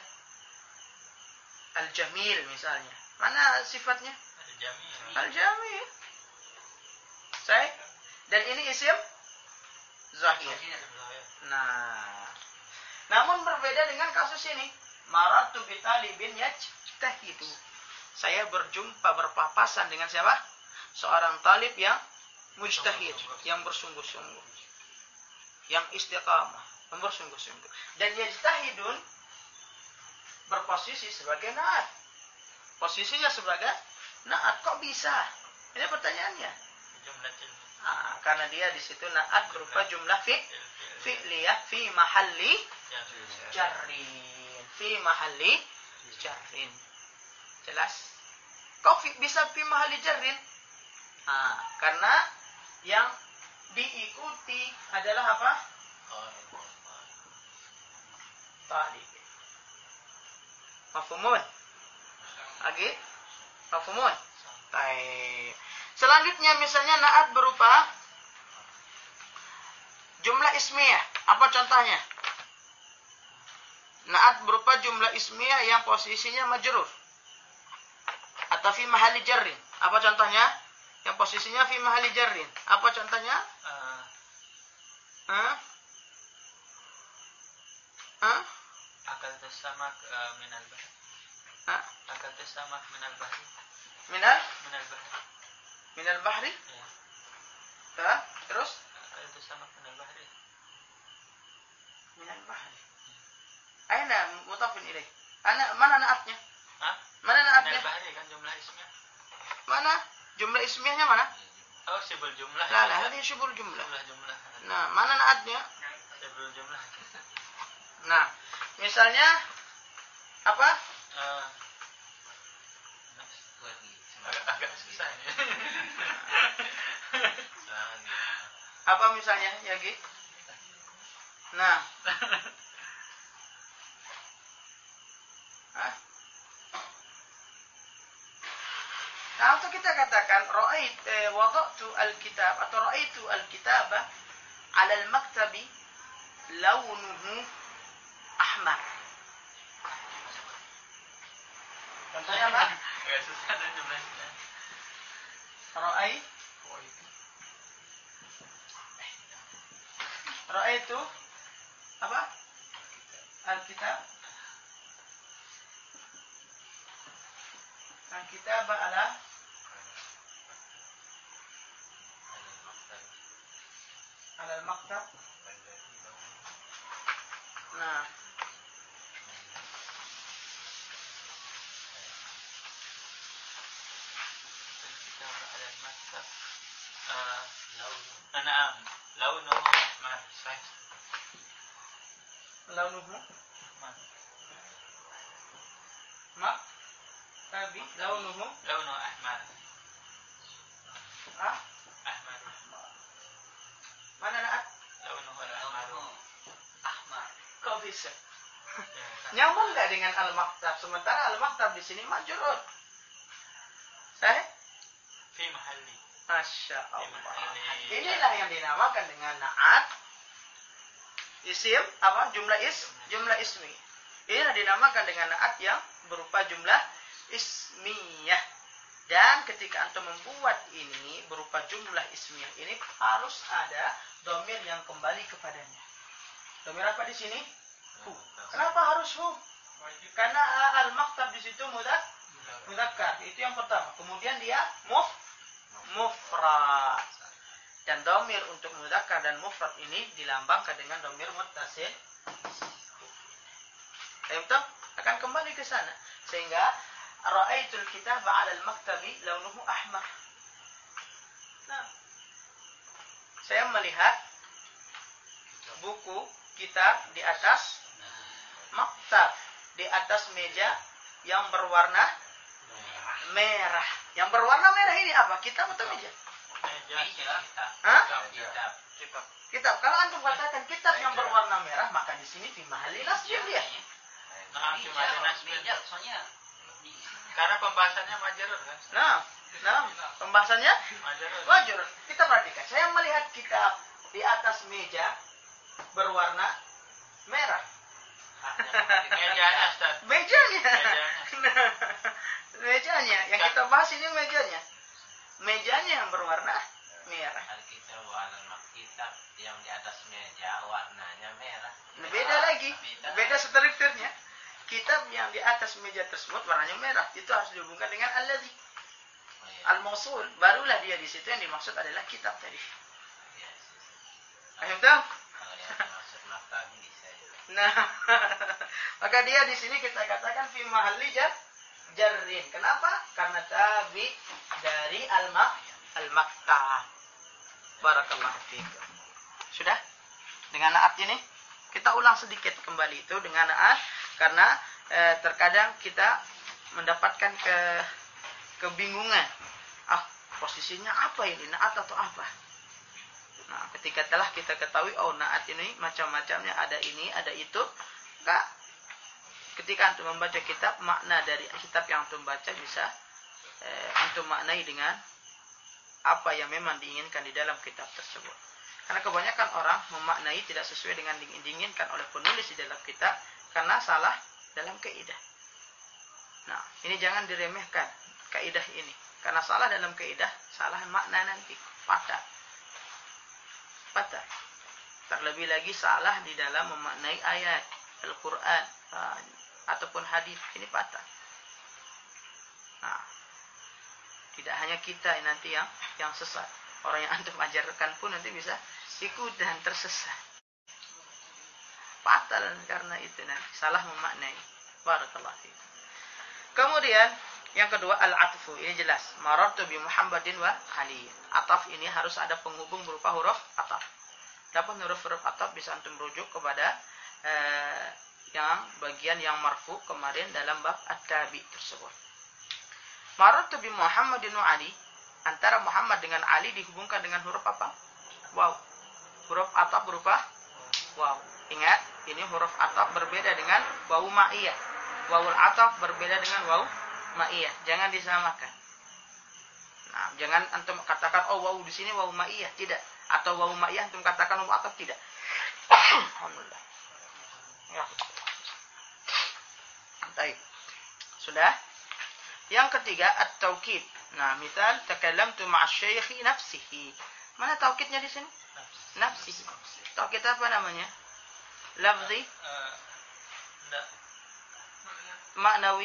al-jamil misalnya. Mana sifatnya? Al-jamil. Dan ini isim zahir. Nah, namun berbeda dengan kasus ini. Marartu bi talibin yajtahidu. Saya berjumpa berpapasan dengan siapa? Seorang talib yang mujtahid, yang bersungguh-sungguh, yang istiqamah, yang bersungguh-sungguh. Dan yajtahidun berposisi sebagai naat. Posisinya sebagai naat. Kok bisa? Ini pertanyaannya. Karena dia di situ naat berupa jumlah fi'liyah fi mahalli jarrin. Fi mahalli jarrin. Jelas? Kok bisa fi mahalli jarrin? Karena yang diikuti adalah apa? Talib. Mafhumun? Lagi? Mafhumun? Baik. Selanjutnya misalnya naat berupa jumlah ismiyah. Apa contohnya? Naat berupa jumlah ismiyah yang posisinya majrur. Atau fi mahalli jarrin. Apa contohnya? Yang posisinya fi mahalli jarrin. Apa contohnya? Akaltu samak minal bahri. Akaltu samak minal bahri. Minal bahri. Minal bahri? Ya. Terus? Akaltu samak minal bahri. Minal bahri. Aina mutafin ilaih. Mana naatnya? Mana naatnya? Minal bahri kan jumlah ismiyah. Mana? Jumlah ismiyahnya mana? Oh, sibul jumlah. La, ini sibul jumlah. Jumlah. Nah, mana naatnya? Sibul jumlah. Nah, misalnya apa? Agak susah ini. Apa misalnya, Yagi? Nah. Nah, untuk kita katakan wada'tu al-kitab atau ra'aitu al-kitabah 'ala al-maktabi launuhu ahmar. Contohnya apa? Agak susah dan jumlahnya. Ra'aitu apa? Al-kitab. Al-kitabah ala al-maktab. Nah, launuhu ahmar. launuhu tabi launuhu ahmar. Ahmar. Mana naat? Launuhu Ahmar. Kok bisa? Nyambung nggak dengan al-maktab? Sementara al-maktab di sini majrur. Sahih? Fi mahalli. Masya Allah. Inilah yang dinamakan dengan naat isim apa? Jumlah ismi. Inilah dinamakan dengan naat yang berupa jumlah ismiyah. Dan ketika antum membuat ini berupa jumlah ismiyah ini harus ada dhamir yang kembali kepadanya. Dhamir apa di sini? Hu. Kenapa harus hu? Karena al-maktab di situ mudzakkar. Itu yang pertama. Kemudian dia mufrad. Dan dhamir untuk mudzakkar dan mufrad ini dilambangkan dengan dhamir muttasil. Betul? Akan kembali ke sana. Sehingga ra'aitul kitaba 'ala al-maktabi launuhu ahmar. Nah, saya melihat buku kitab di atas maktab, di atas meja yang berwarna merah. Yang berwarna merah ini apa? Kitab atau meja? Kitab. Kalau antum katakan kitab yang berwarna merah, maka di sini fi mahalli nasbin dia. Meja soalnya. Karena pembahasannya majrur kan? Nah, pembahasannya majrur. Kita perhatikan. Saya melihat kitab di atas meja berwarna merah. Mejanya, Ustaz. Mejanya. Yang kita bahas ini mejanya. Mejanya yang berwarna merah. alamat kitab yang di atas meja warnanya merah. Beda lagi, beda strukturnya. Kitab yang di atas meja tersebut warnanya merah, itu harus dihubungkan dengan alladzi. Al-mausul, barulah dia di situ yang dimaksud adalah kitab tadi. Paham tak? Kalau yang dimaksud maktabi bisa. Nah, maka dia di sini kita katakan fi mahalli jarrin. Kenapa? Karena tabi dari al-maktab. Barakallahu fiikum. Sudah? Dengan naat ini kita ulang sedikit kembali itu dengan naat karena terkadang kita mendapatkan kebingungan. Posisinya apa ini? Naat atau apa? Nah, ketika telah kita ketahui naat ini macam-macamnya, ada ini, ada itu, maka ketika antum membaca kitab, makna dari kitab yang antum baca bisa antum maknai dengan apa yang memang diinginkan di dalam kitab tersebut. Karena kebanyakan orang memaknai tidak sesuai dengan yang diinginkan oleh penulis di dalam kitab karena salah dalam kaidah. Nah, ini jangan diremehkan kaidah ini. Karena salah dalam kaidah, salah makna nanti, patah. Terlebih lagi salah di dalam memaknai ayat Al-Quran ataupun hadis, ini patah. Nah, tidak hanya kita nanti yang sesat. Orang yang antum ajarkan pun nanti bisa ikut dan tersesat. Patah karena itu nanti salah memaknai. Barakallahu fiikum. Kemudian yang kedua al-atfu, ini jelas. Marartu bi Muhammadin wa Ali. Ataf ini harus ada penghubung berupa huruf ataf. Dapat huruf-huruf ataf bisa antum rujuk kepada yang bagian yang marfu kemarin dalam bab at-tabi tersebut. Marartu bi Muhammadin wa Ali, antara Muhammad dengan Ali dihubungkan dengan huruf apa? Waw. Huruf ataf berupa waw. Ingat, ini huruf ataf berbeda dengan waw ma'iyah. Wawul ataf berbeda dengan waw ma'iyah. Jangan disamakan. Nah, jangan antum katakan waw di sini waw ma'iyah, tidak. Atau waw ma'iyah antum katakan waw ataf, tidak. Alhamdulillah. Ya. Baik. Sudah? Yang ketiga at-taukid. Nah, misal takallamtu ma'asy-syaikhi nafsihi. Mana taukidnya di sini? Nafsihi. Taukid apa namanya? Lafzi? Maknawi?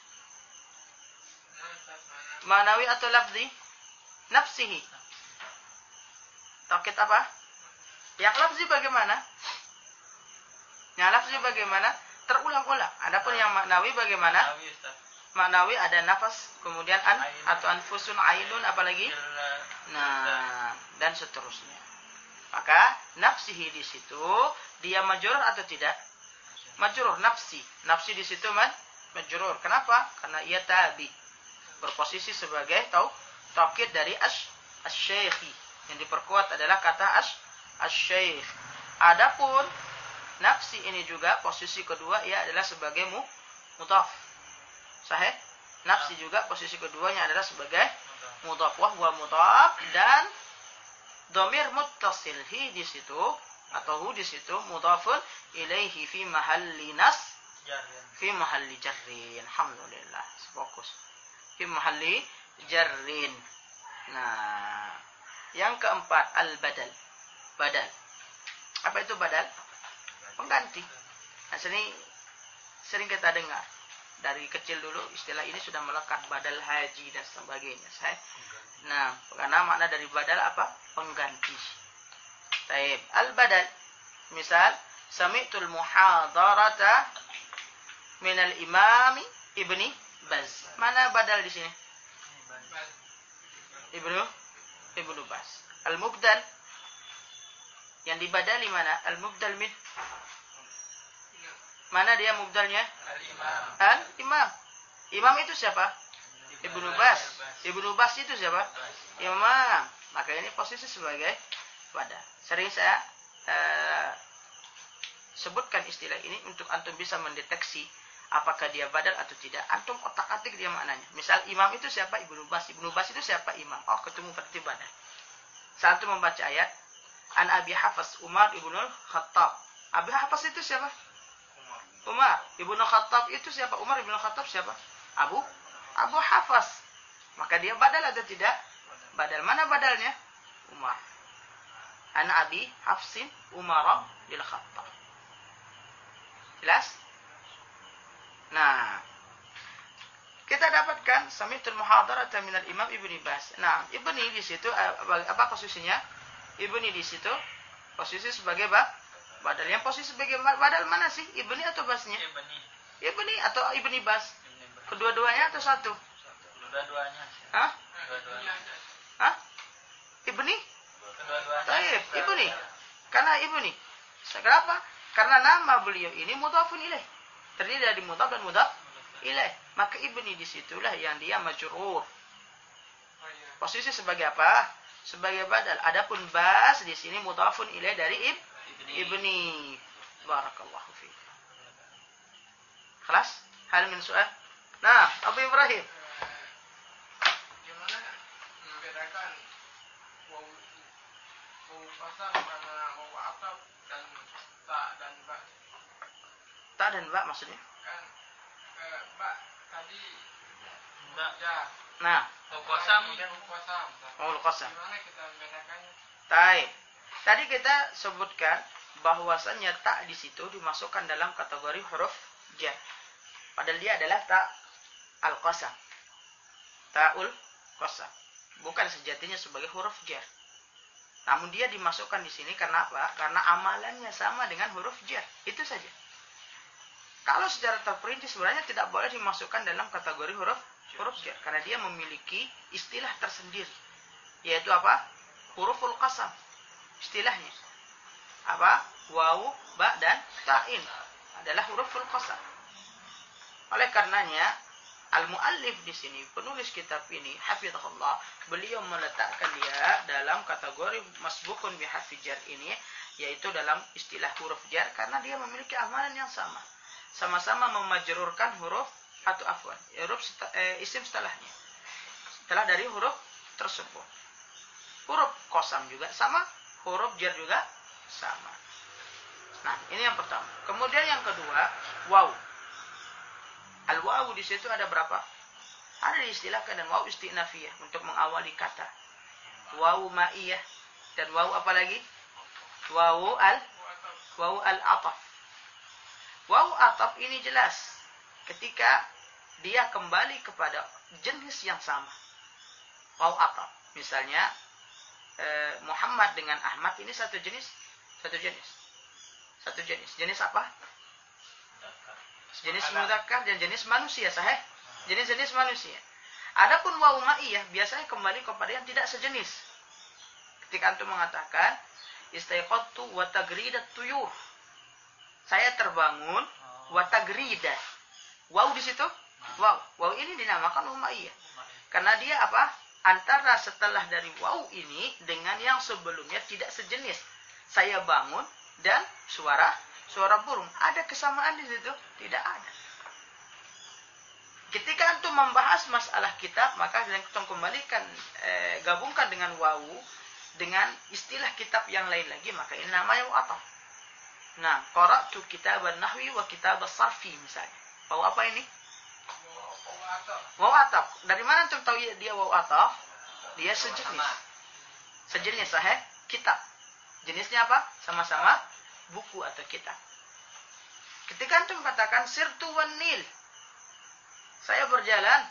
Maknawi atau lafzi? Nafsihi. Taukid apa? Yang lafzi bagaimana? Yang lafzi bagaimana? Terulang-ulang. Adapun yang maknawi bagaimana? Maknawi ada nafas, kemudian atau anfusun, ainun, apalagi? Nah, dan seterusnya. Maka nafsihi di situ dia majrur atau tidak? Majrur, nafsi. Nafsi di situ majrur. Kenapa? Karena ia tabi. Berposisi sebagai taukid dari asy-syaikhi. Yang diperkuat adalah kata asy-syaikh. Adapun nafsi ini juga posisi kedua ia adalah sebagai mudhaf. Sahih? Nafsi juga posisi keduanya adalah sebagai mudhaf, wa huwa mudhaf, dan dhamir muttasil hi di situ atau hu di situ mudhafun ilaihi fi mahalli fi mahalli jarrin. Alhamdulillah. Fokus. Fi mahalli jarrin. Nah, yang keempat al-badal. Badal. Apa itu badal? Pengganti. Nah, sering kita dengar. Dari kecil dulu istilah ini sudah melekat, badal haji dan sebagainya. Nah, karena makna dari badal apa? Pengganti. Taib. Al-badal. Misal, sami'tul muhadarata minal imami Ibni Baz. Mana badal di sini? Ibnu Baz. Al-mubdal. Yang dibadali mana? Al-mubdal min. Mana dia mubdalnya? Al-imam. Imam itu siapa? Ibnu Baz. Ibnu Baz itu siapa? Imam. Maka ini posisi sebagai badal. Sering saya sebutkan istilah ini untuk antum bisa mendeteksi apakah dia badal atau tidak. Antum otak-atik dia maknanya. Misal imam itu siapa? Ibnu Baz. Ibnu Baz itu siapa? Imam. Oh, ketemu berarti badal. Saat antum membaca ayat An Abi Hafs Umar ibnu Khattab. Abi Hafs itu siapa? Umar. Ibnu Khattab itu siapa? Umar ibnu Khattab siapa? Abu Hafs. Maka dia badal atau tidak? Badal. Mana badalnya? Umar. an Abi Hafsin Umar bin Khattab. Jelas? Nah, kita dapatkan sami'tul muhadarata minal Imam Ibnu Bas. Nah, Ibni di situ apa posisinya? Ibni di situ posisi sebagai badal. Yang posisi sebagai badal mana sih? Ibni atau Basnya? Ibni atau Ibni Bas? Kedua-duanya atau satu? Dua-duanya. Hah? Dua-duanya. Hah? Ibni? Dua-duanya. Taib, Ibni. Karena Ibni. Kenapa? Karena nama beliau ini mudhafun ilaih. Terdiri dari mudhaf dan mudhaf ilaih. Maka Ibni disitulah yang dia majrur. Posisi sebagai apa? Sebagai badal. Adapun Bas di sini mudhafun ilaih dari Ibni. Barakallahu fiik. Kelas? Hal min soal? Nah, Abu Ibrahim. Gimana membedakan wawu qasam sama wawu ataf dan ta dan ba? Ta dan ba maksudnya? Kan ba tadi Ba. Nah, Qasam. qasam. wawu qasam. Gimana kita membedakannya? Taib. Tadi kita sebutkan bahwasannya ta di situ dimasukkan dalam kategori huruf jar. Padahal dia adalah ta al-qasam. Ta'ul qasam. Bukan sejatinya sebagai huruf jar. Namun dia dimasukkan di sini karena apa? Karena amalannya sama dengan huruf jar. Itu saja. Kalau secara terperinci sebenarnya tidak boleh dimasukkan dalam kategori huruf jar karena dia memiliki istilah tersendiri. Yaitu apa? Huruful qasam. Istilahnya. Apa? Wawu, ba dan ta'in adalah huruful qasam. Oleh karenanya al-muallif di sini, penulis kitab ini, hafizahullah, beliau meletakkan dia dalam kategori masbukun biharfi jar ini, yaitu dalam istilah huruf jar karena dia memiliki amalan yang sama. Sama-sama memajrurkan huruf atau afwan, huruf isim setelahnya. Setelah dari huruf tersebut. Huruf qasam juga sama, huruf jar juga sama. Nah, ini yang pertama. Kemudian yang kedua, wawu. Al-wawu di situ ada berapa? Ada diistilahkan dan wawu istinafiyah untuk mengawali kata. Wawu ma'iyah dan wawu apa lagi? Wawu al-ataf. Wawu ataf ini jelas ketika dia kembali kepada jenis yang sama. Wawu ataf. Misalnya Muhammad dengan Ahmad ini satu jenis. Jenis apa? Jenis mudzakkar dan jenis manusia, sahih? Jenis-jenis manusia. Adapun wawu ma'iyah biasanya kembali kepada yang tidak sejenis. Ketika antum mengatakan istaiqadtu wa tagridat tuyur. Saya terbangun wa tagrida. Wawu di situ? Wawu ini dinamakan wawu ma'iyah. Karena dia apa? Antara setelah dari wawu ini dengan yang sebelumnya tidak sejenis. Saya bangun dan suara burung. Ada kesamaan di situ? Tidak ada. Ketika antum membahas masalah kitab, maka antum kembalikan, gabungkan dengan wawu, dengan istilah kitab yang lain lagi, maka ini namanya wawu ataf. Nah, qara'tu kitaban nahwi wa kitab sarfi misalnya. Wawu apa ini? Wawu ataf. Dari mana antum tahu dia wawu ataf? Dia sejenis. Sejenis, sahih? Kitab. Jenisnya apa? Sama-sama buku atau kitab. Ketika antum katakan sirtu wan nil, saya berjalan.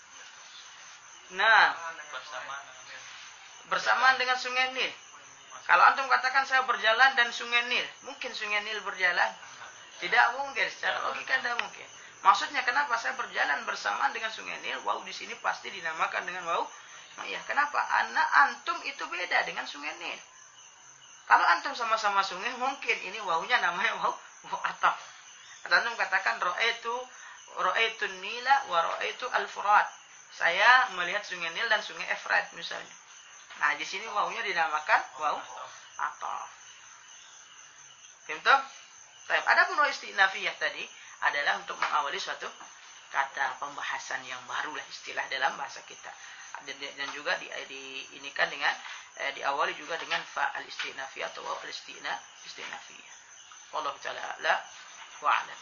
Nah, bersamaan dengan sungai Nil. Kalau antum katakan saya berjalan dan sungai Nil, mungkin sungai Nil berjalan? Tidak mungkin, secara logika tidak mungkin. Maksudnya kenapa saya berjalan bersamaan dengan sungai Nil? Wawu di sini pasti dinamakan dengan wawu ma'iyah. Kenapa? Anak antum itu beda dengan sungai Nil. Kalau antum sama-sama sungai, mungkin ini wawunya namanya wawu ataf. Atau antum katakan ra'aitu Nila wa ra'aitu al-Furat. Saya melihat sungai Nil dan sungai Efrat misalnya. Nah, di sini wawunya dinamakan wawu ataf. Paham? Baik. Adapun wawu istinafiyah tadi adalah untuk mengawali suatu kata, pembahasan yang baru lah istilah dalam bahasa kita. Dan juga diinikan dengan diawali juga dengan fa al-istinafiyah atau wawu al-istinafiyah. Wallahu ta'ala a'la wa a'lam.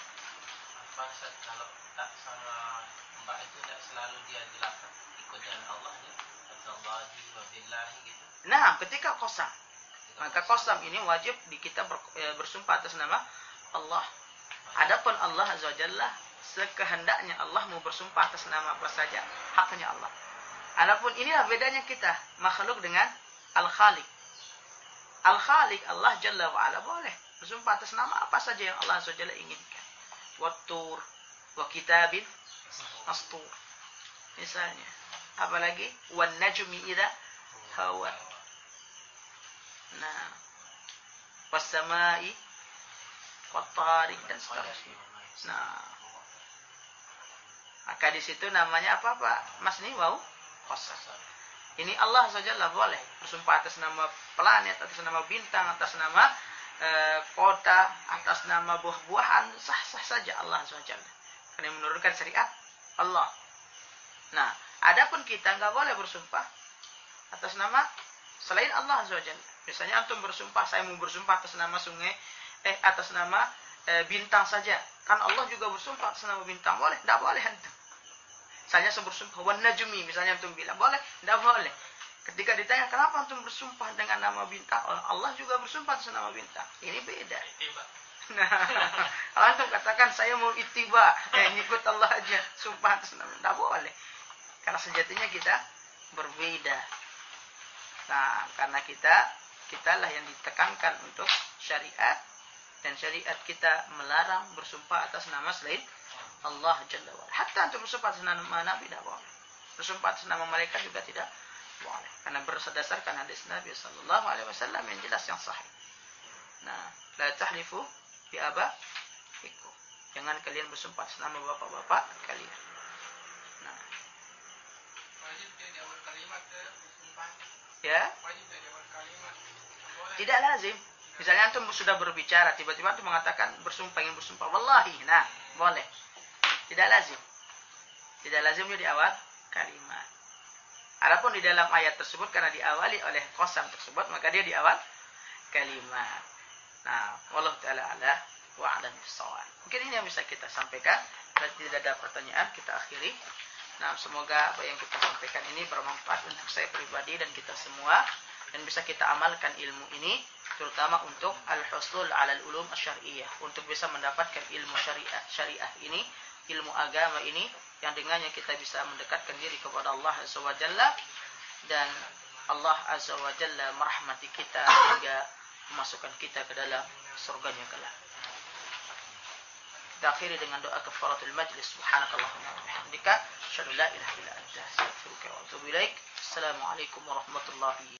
Kalau tak sama mbak itu tidak selalu dia dilafaz ikut dengan Allah ya. Wallahi wa billahi gitu. Nah, ketika qasam Maka qasam ini wajib kita bersumpah atas nama Allah. Adapun Allah Azza wa Jalla, sekehendaknya Allah mau bersumpah atas nama apa saja, haknya Allah. Adapun inilah bedanya kita makhluk dengan Al-Khaliq. Al-Khaliq Allah Jalla wa Ala boleh bersumpah atas nama apa saja yang Allah Azza wa Jalla inginkan. Wat-tur wa kitabin mastur. Misalnya, apalagi wan najmi idza hawa. Nah, was-samai wat-tariq dan seterusnya. Nah, maka di situ namanya apa Pak Mas nih? Wow, qasam. Ini Allah SWT boleh bersumpah atas nama planet, atas nama bintang, atas nama kota, atas nama buah-buahan, sah-sah saja Allah SWT. Karena menurunkan syariat Allah. Nah, adapun kita nggak boleh bersumpah atas nama selain Allah SWT. Misalnya antum bersumpah, saya mau bersumpah atas nama sungai, atas nama bintang saja. Kan Allah juga bersumpah atas nama bintang. Boleh? Tidak boleh antum. Misalnya saya bersumpah wan najmi, misalnya antum bilang boleh? Tidak boleh. Ketika ditanya kenapa antum bersumpah dengan nama bintang, Allah juga bersumpah atas nama bintang. Ini beda. Nah, kalau antum katakan saya mau ittiba, ngikut Allah aja, sumpah atas nama, tidak boleh. Karena sejatinya kita berbeda. Nah, karena kitalah yang ditekankan untuk syariat, dan syariat kita melarang bersumpah atas nama selain Allah Jalla wa'ala. Hatta untuk bersumpah atas nama Nabi tidak boleh. Bersumpah atas nama mereka juga tidak boleh. Karena berdasarkan hadis Nabi sallallahu alaihi wasallam yang jelas yang sahih. Nah, la tahlifu bi abaikum. Jangan kalian bersumpah atas nama bapak-bapak kalian. Nah, Wajib dia di awal kalimat bersumpah. ya, Wajib dia di awal kalimat. Boleh. tidak lazim. Misalnya antum sudah berbicara, tiba-tiba antum mengatakan ingin bersumpah, wallahi. Nah, boleh. Tidak lazim. Tidak lazimnya di awal kalimat. Adapun di dalam ayat tersebut karena diawali oleh qasam tersebut, maka dia di awal kalimat. Nah, wallahu taala ala wa a'lam bissawab. Mungkin ini yang bisa kita sampaikan. Kalau tidak ada pertanyaan, kita akhiri. Nah, semoga apa yang kita sampaikan ini bermanfaat untuk saya pribadi dan kita semua, dan bisa kita amalkan ilmu ini, terutama untuk al-husul 'ala al-ulum asy-syar'iyyah, untuk bisa mendapatkan ilmu syariah ini, ilmu agama ini, yang dengannya kita bisa mendekatkan diri kepada Allah Azza wa Jalla, dan Allah Azza wa Jalla merahmati kita hingga memasukkan kita ke dalam surganya kelak. Kita akhiri dengan doa kafaratul majlis. Subhanakallahumma wa bihamdika, asyhadu an la ilaha illa anta, astaghfiruka wa atubu ilaik. Assalamualaikum warahmatullahi